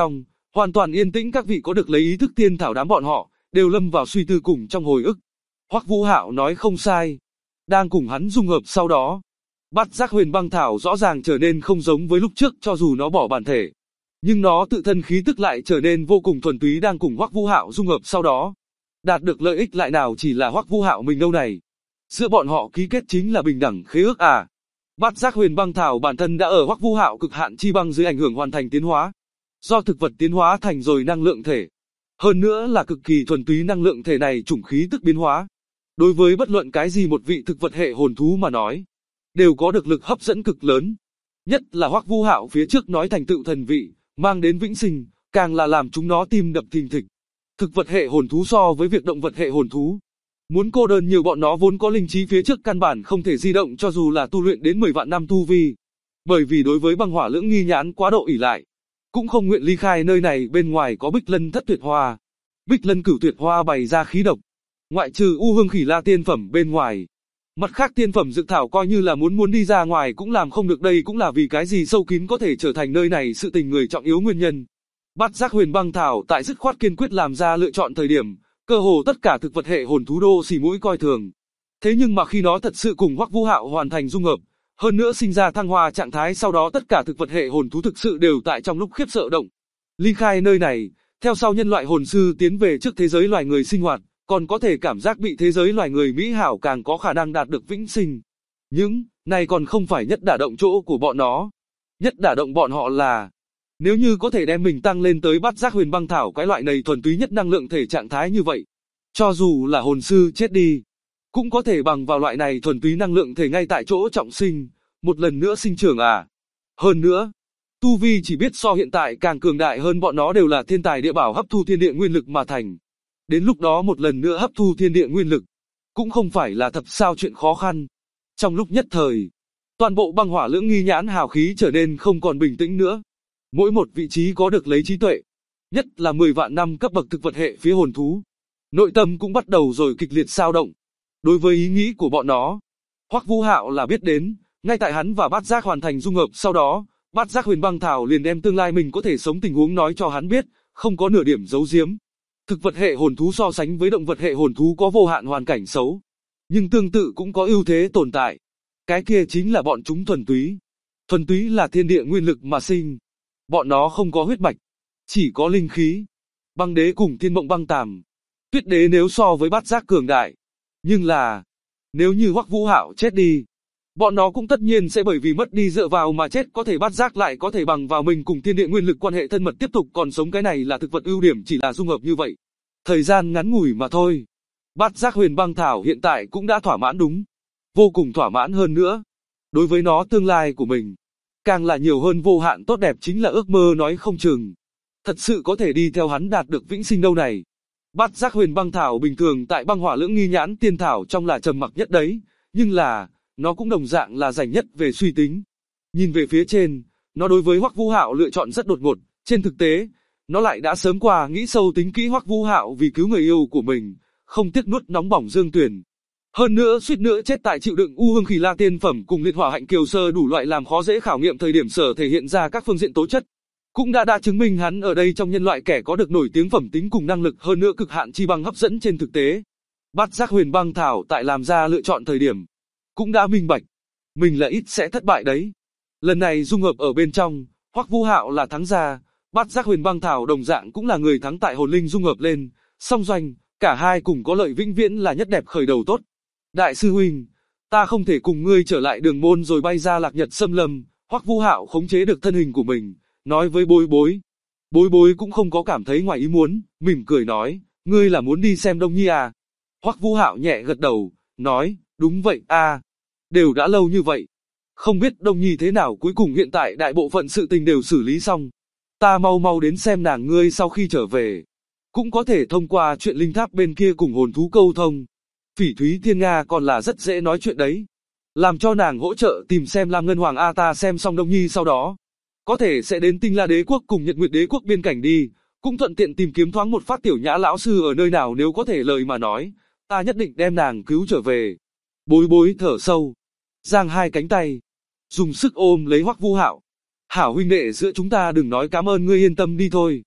Hoàn toàn yên tĩnh, các vị có được lấy ý thức tiên thảo, đám bọn họ đều lâm vào suy tư cùng trong hồi ức. Hoắc Vũ Hạo nói không sai. Đang cùng hắn dung hợp sau đó, Bát Giác Huyền Băng Thảo rõ ràng trở nên không giống với lúc trước, cho dù nó bỏ bản thể, nhưng nó tự thân khí tức lại trở nên vô cùng thuần túy. Đang cùng Hoắc Vũ Hạo dung hợp sau đó, đạt được lợi ích lại nào chỉ là Hoắc Vũ Hạo mình đâu này. Giữa bọn họ ký kết chính là bình đẳng khế ước à. Bát Giác Huyền Băng Thảo bản thân đã ở Hoắc Vũ Hạo cực hạn chi băng dưới ảnh hưởng hoàn thành tiến hóa, do thực vật tiến hóa thành rồi năng lượng thể. Hơn nữa là cực kỳ thuần túy, năng lượng thể này chủng khí tức biến hóa. Đối với bất luận cái gì một vị thực vật hệ hồn thú mà nói, đều có được lực hấp dẫn cực lớn. Nhất là Hoắc Vũ Hạo phía trước nói thành tựu thần vị, mang đến vĩnh sinh, càng là làm chúng nó tim đập thình thịch. Thực vật hệ hồn thú so với việc động vật hệ hồn thú, muốn cô đơn nhiều, bọn nó vốn có linh trí phía trước căn bản không thể di động cho dù là tu luyện đến 10 vạn năm tu vi. Bởi vì đối với băng hỏa lưỡng nghi nhãn quá độ ỷ lại, cũng không nguyện ly khai nơi này. Bên ngoài có Bích Lân Thất Tuyệt Hoa, Bích Lân Cửu Tuyệt Hoa bày ra khí độc, ngoại trừ U Hương Khỉ La tiên phẩm bên ngoài, mặt khác tiên phẩm dược thảo coi như là muốn đi ra ngoài cũng làm không được. Đây cũng là vì cái gì sâu kín có thể trở thành nơi này sự tình người trọng yếu nguyên nhân. Bát Giác Huyền Băng Thảo tại dứt khoát kiên quyết làm ra lựa chọn thời điểm, cơ hồ tất cả thực vật hệ hồn thú đô xì mũi coi thường. Thế nhưng mà khi nó thật sự cùng Hoắc Vũ Hạo hoàn thành dung hợp, hơn nữa sinh ra thăng hoa trạng thái, sau đó tất cả thực vật hệ hồn thú thực sự đều tại trong lúc khiếp sợ động ly khai nơi này. Theo sau nhân loại hồn sư tiến về trước thế giới loài người sinh hoạt, còn có thể cảm giác bị thế giới loài người mỹ hảo, càng có khả năng đạt được vĩnh sinh. Nhưng này còn không phải nhất đả động chỗ của bọn nó. Nhất đả động bọn họ là, nếu như có thể đem mình tăng lên tới Bát Giác Huyền Băng Thảo cái loại này thuần túy nhất năng lượng thể trạng thái như vậy, cho dù là hồn sư chết đi, cũng có thể bằng vào loại này thuần túy năng lượng thể ngay tại chỗ trọng sinh, một lần nữa sinh trưởng à. Hơn nữa, tu vi chỉ biết so hiện tại càng cường đại hơn, bọn nó đều là thiên tài địa bảo hấp thu thiên địa nguyên lực mà thành. Đến lúc đó một lần nữa hấp thu thiên địa nguyên lực, cũng không phải là thật sao chuyện khó khăn. Trong lúc nhất thời, toàn bộ băng hỏa lưỡng nghi nhãn hào khí trở nên không còn bình tĩnh nữa. Mỗi một vị trí có được lấy trí tuệ, nhất là 10 vạn năm cấp bậc thực vật hệ phía hồn thú, nội tâm cũng bắt đầu rồi kịch liệt dao động. Đối với ý nghĩ của bọn nó, Hoắc Vũ Hạo là biết đến, ngay tại hắn và Bát Giác hoàn thành dung hợp sau đó, Bát Giác Huyền Băng Thảo liền đem tương lai mình có thể sống tình huống nói cho hắn biết, không có nửa điểm giấu giếm. Thực vật hệ hồn thú so sánh với động vật hệ hồn thú có vô hạn hoàn cảnh xấu, nhưng tương tự cũng có ưu thế tồn tại. Cái kia chính là bọn chúng thuần túy. Thuần túy là thiên địa nguyên lực mà sinh. Bọn nó không có huyết mạch, chỉ có linh khí. Băng đế cùng Thiên Mộng Băng Tàm, Tuyết đế nếu so với Bát Giác cường đại, nhưng là, nếu như Hoắc Vũ Hạo chết đi, bọn nó cũng tất nhiên sẽ bởi vì mất đi dựa vào mà chết. Có thể Bát Giác lại có thể bằng vào mình cùng thiên địa nguyên lực quan hệ thân mật tiếp tục còn sống, cái này là thực vật ưu điểm, chỉ là dung hợp như vậy, thời gian ngắn ngủi mà thôi. Bát Giác Huyền Băng Thảo hiện tại cũng đã thỏa mãn, đúng, vô cùng thỏa mãn. hơn nữa. Đối với nó tương lai của mình, càng là nhiều hơn vô hạn tốt đẹp, chính là ước mơ nói không chừng. Thật sự có thể đi theo hắn đạt được vĩnh sinh đâu này. Bát Giác Huyền Băng Thảo bình thường tại băng hỏa lưỡng nghi nhãn tiên thảo trong là trầm mặc nhất đấy, nhưng là, nó cũng đồng dạng là rành nhất về suy tính. Nhìn về phía trên, nó đối với Hoắc Vũ Hạo lựa chọn rất đột ngột, trên thực tế, nó lại đã sớm qua nghĩ sâu tính kỹ. Hoắc Vũ Hạo vì cứu người yêu của mình, không tiếc nuốt nóng bỏng dương tuyển. Hơn nữa suýt nữa chết tại chịu đựng U Hương Khỉ La tiên phẩm cùng liệt hỏa hạnh kiều sơ đủ loại làm khó dễ khảo nghiệm thời điểm sở thể hiện ra các phương diện tố chất. Cũng đã chứng minh hắn ở đây trong nhân loại kẻ có được nổi tiếng phẩm tính cùng năng lực, hơn nữa cực hạn chi băng hấp dẫn. Trên thực tế, Bát Giác Huyền Băng Thảo tại làm ra lựa chọn thời điểm, cũng đã minh bạch, mình là ít sẽ thất bại đấy. Lần này dung hợp ở bên trong, Hoắc Vũ Hạo là thắng gia, Bát Giác Huyền Băng Thảo đồng dạng cũng là người thắng tại hồn linh dung hợp lên, song doanh, cả hai cùng có lợi vĩnh viễn là nhất đẹp khởi đầu tốt. Đại sư huynh, ta không thể cùng ngươi trở lại đường môn rồi bay ra Lạc Nhật Xâm Lâm. Hoắc Vũ Hạo khống chế được thân hình của mình, nói với Bối Bối. Bối Bối cũng không có cảm thấy ngoài ý muốn, mỉm cười nói, ngươi là muốn đi xem Đông Nhi à? Hoắc Vũ Hạo nhẹ gật đầu, nói, đúng vậy a, đều đã lâu như vậy, không biết Đông Nhi thế nào. Cuối cùng hiện tại đại bộ phận sự tình đều xử lý xong, ta mau đến xem nàng. Ngươi sau khi trở về, cũng có thể thông qua chuyện linh tháp bên kia cùng hồn thú câu thông. Phỉ Thúy Thiên Nga còn là rất dễ nói chuyện đấy, làm cho nàng hỗ trợ tìm xem Lam Ngân Hoàng a. Ta xem xong Đông Nhi sau đó, có thể sẽ đến Tinh La Đế quốc cùng Nhật Nguyệt Đế quốc biên cảnh đi, cũng thuận tiện tìm kiếm thoáng một phát Tiểu Nhã lão sư ở nơi nào. Nếu có thể lời mà nói, ta nhất định đem nàng cứu trở về. Bối Bối thở sâu, giang hai cánh tay, dùng sức ôm lấy Hoắc Vũ Hạo. Hảo huynh đệ giữa chúng ta, đừng nói cảm ơn, ngươi yên tâm đi thôi.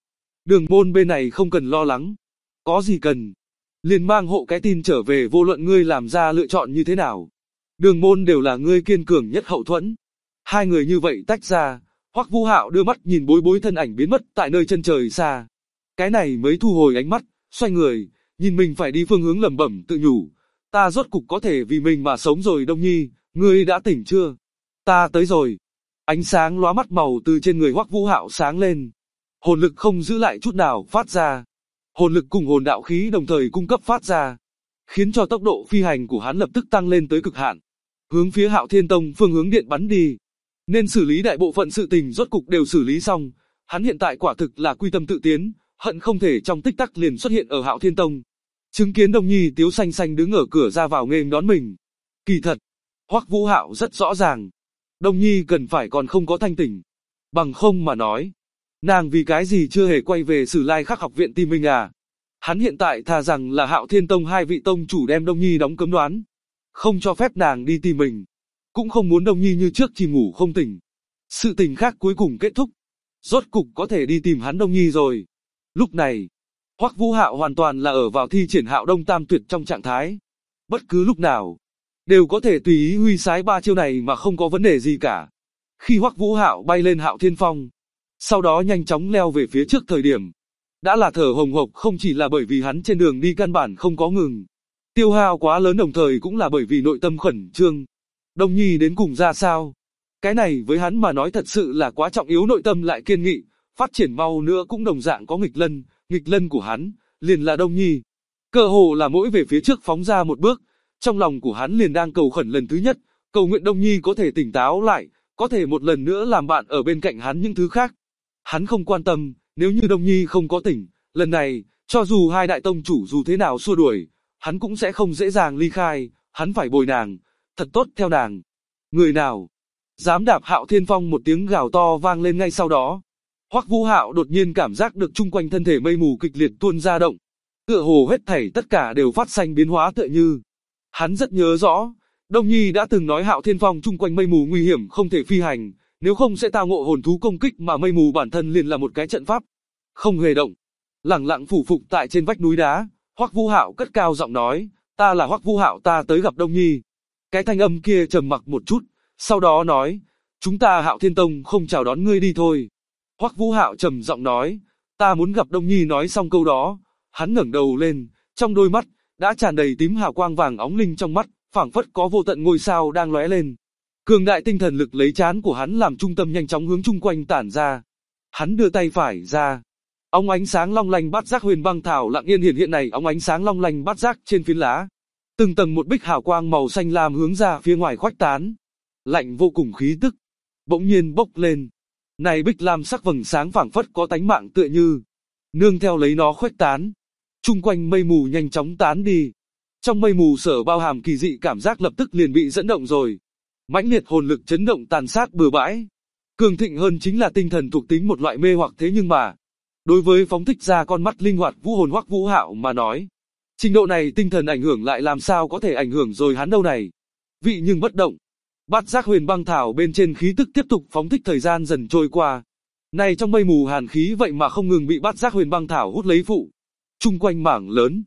Đường Môn bên này không cần lo lắng. Có gì cần, liền mang hộ cái tin trở về, vô luận ngươi làm ra lựa chọn như thế nào. Đường Môn đều là ngươi kiên cường nhất hậu thuẫn. Hai người như vậy tách ra, Hoắc Vũ Hạo đưa mắt nhìn Bối Bối thân ảnh biến mất tại nơi chân trời xa. Cái này mới thu hồi ánh mắt, xoay người, nhìn mình phải đi phương hướng, lẩm bẩm tự nhủ. Ta rốt cục có thể vì mình mà sống rồi. Đông Nhi, ngươi đã tỉnh chưa? Ta tới rồi. Ánh sáng lóa mắt màu từ trên người Hoắc Vũ Hạo sáng lên. Hồn lực không giữ lại chút nào phát ra. Hồn lực cùng hồn đạo khí đồng thời cung cấp phát ra, khiến cho tốc độ phi hành của hắn lập tức tăng lên tới cực hạn. Hướng phía Hạo Thiên Tông phương hướng điện bắn đi. Nên xử lý đại bộ phận sự tình rốt cục đều xử lý xong. Hắn hiện tại quả thực là quy tâm tự tiến, hận không thể trong tích tắc liền xuất hiện ở Hạo Thiên Tông. Chứng kiến Đông Nhi tiếu xanh xanh đứng ở cửa ra vào nghênh đón mình. Kỳ thật, Hoắc Vũ Hạo rất rõ ràng, Đông Nhi cần phải còn không có thanh tỉnh. Bằng không mà nói, nàng vì cái gì chưa hề quay về Sử Lai Khắc học viện tìm mình à? Hắn hiện tại thà rằng là Hạo Thiên Tông hai vị tông chủ đem Đông Nhi đóng cấm đoán, không cho phép nàng đi tìm mình, cũng không muốn Đông Nhi như trước chìm ngủ không tỉnh. Sự tình khác cuối cùng kết thúc, rốt cục có thể đi tìm hắn Đông Nhi rồi. Lúc này, Hoắc Vũ Hạo hoàn toàn là ở vào thi triển Hạo Đông Tam Tuyệt trong trạng thái, bất cứ lúc nào đều có thể tùy ý huy sái ba chiêu này mà không có vấn đề gì cả. Khi Hoắc Vũ Hạo bay lên Hạo Thiên Phong, sau đó nhanh chóng leo về phía trước thời điểm, đã là thở hồng hộc, không chỉ là bởi vì hắn trên đường đi căn bản không có ngừng, tiêu hao quá lớn, đồng thời cũng là bởi vì nội tâm khẩn trương. Đông Nhi đến cùng ra sao? Cái này với hắn mà nói thật sự là quá trọng yếu, nội tâm lại kiên nghị, phát triển mau nữa cũng đồng dạng có nghịch lân của hắn, liền là Đông Nhi. Cơ hồ là mỗi về phía trước phóng ra một bước, trong lòng của hắn liền đang cầu khẩn lần thứ nhất, cầu nguyện Đông Nhi có thể tỉnh táo lại, có thể một lần nữa làm bạn ở bên cạnh hắn. Những thứ khác, hắn không quan tâm, nếu như Đông Nhi không có tỉnh, lần này, cho dù hai đại tông chủ dù thế nào xua đuổi, hắn cũng sẽ không dễ dàng ly khai, hắn phải bồi nàng, thật tốt theo nàng. Người nào dám đạp Hạo Thiên Phong? Một tiếng gào to vang lên ngay sau đó. Hoắc Vũ Hạo đột nhiên cảm giác được chung quanh thân thể mây mù kịch liệt tuôn ra động, tựa hồ hết thảy tất cả đều phát sinh biến hóa, tựa như hắn rất nhớ rõ, Đông Nhi đã từng nói Hạo Thiên Phong chung quanh mây mù nguy hiểm không thể phi hành, nếu không sẽ tao ngộ hồn thú công kích, mà mây mù bản thân liền là một cái trận pháp, không hề động, lẳng lặng phủ phục tại trên vách núi đá. Hoắc Vũ Hạo cất cao giọng nói, ta là Hoắc Vũ Hạo, ta tới gặp Đông Nhi. Cái thanh âm kia trầm mặc một chút, sau đó nói, chúng ta Hạo Thiên Tông không chào đón ngươi đi thôi. Hoắc Vũ Hạo trầm giọng nói, ta muốn gặp Đông Nhi. Nói xong câu đó, hắn ngẩng đầu lên, trong đôi mắt đã tràn đầy tím hào quang vàng óng linh, trong mắt phảng phất có vô tận ngôi sao đang lóe lên. Cường đại tinh thần lực lấy trán của hắn làm trung tâm nhanh chóng hướng chung quanh tản ra. Hắn đưa tay phải ra, óng ánh sáng long lanh bát giác huyền băng thảo lặng yên hiện hiện này, óng ánh sáng long lanh bát giác trên phiến lá, từng tầng một bích hào quang màu xanh lam hướng ra phía ngoài khuếch tán, lạnh vô cùng khí tức bỗng nhiên bốc lên. Này bích lam sắc vầng sáng phảng phất có tánh mạng, tựa như nương theo lấy nó khuếch tán, chung quanh mây mù nhanh chóng tán đi. Trong mây mù sở bao hàm kỳ dị cảm giác lập tức liền bị dẫn động rồi. Mãnh liệt hồn lực chấn động tàn sát bừa bãi. Cường thịnh hơn chính là tinh thần thuộc tính, một loại mê hoặc. Thế nhưng mà, đối với phóng thích ra con mắt linh hoạt vũ hồn Hoắc Vũ Hạo mà nói, trình độ này tinh thần ảnh hưởng lại làm sao có thể ảnh hưởng rồi hắn đâu này. Vị nhưng bất động. Bát giác huyền băng thảo bên trên khí tức tiếp tục phóng thích, thời gian dần trôi qua. Này trong mây mù hàn khí vậy mà không ngừng bị bát giác huyền băng thảo hút lấy phụ. Chung quanh mảng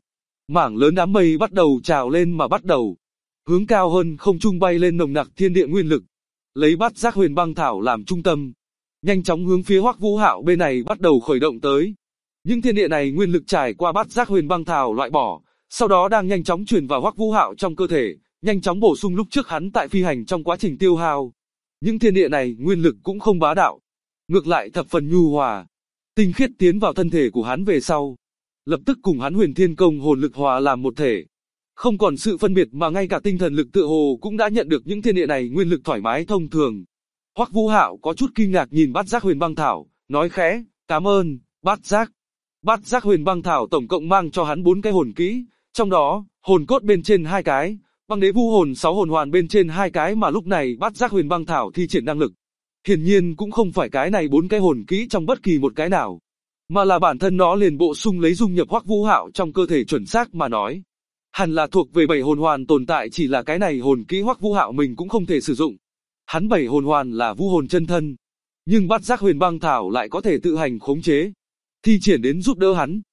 lớn đám mây bắt đầu trào lên, mà bắt đầu hướng cao hơn không trung bay lên nồng nặc thiên địa nguyên lực. Lấy bát giác huyền băng thảo làm trung tâm, nhanh chóng hướng phía Hoắc Vũ Hạo bên này bắt đầu khởi động tới. Những thiên địa này nguyên lực trải qua bát giác huyền băng thảo loại bỏ, sau đó đang nhanh chóng truyền vào Hoắc Vũ Hạo trong cơ thể, nhanh chóng bổ sung lúc trước hắn tại phi hành trong quá trình tiêu hao. Những thiên địa này nguyên lực cũng không bá đạo, ngược lại thập phần nhu hòa, tinh khiết tiến vào thân thể của hắn về sau, lập tức cùng hắn Huyền Thiên Công hồn lực hòa làm một thể. Không còn sự phân biệt, mà ngay cả tinh thần lực tựa hồ cũng đã nhận được những thiên địa này nguyên lực thoải mái thông thường. Hoắc Vũ Hạo có chút kinh ngạc nhìn bát giác huyền băng thảo, nói khẽ, cảm ơn, bát giác. Bát giác huyền băng thảo tổng cộng mang cho hắn 4 cái hồn kỹ, trong đó, hồn cốt bên trên 2 cái, băng đế vu hồn 6 hồn hoàn bên trên 2 cái, mà lúc này bát giác huyền băng thảo thi triển năng lực. Hiển nhiên cũng không phải cái này 4 cái hồn kỹ trong bất kỳ một cái nào, mà là bản thân nó liền bổ sung lấy dung nhập Hoắc Vũ Hạo trong cơ thể. Chuẩn xác mà nói, hẳn là thuộc về 7 hồn hoàn tồn tại, chỉ là cái này hồn kỹ Hoắc Vũ Hạo mình cũng không thể sử dụng. Hắn 7 hồn hoàn là vũ hồn chân thân, nhưng bát giác huyền băng thảo lại có thể tự hành khống chế. thi triển đến giúp đỡ hắn.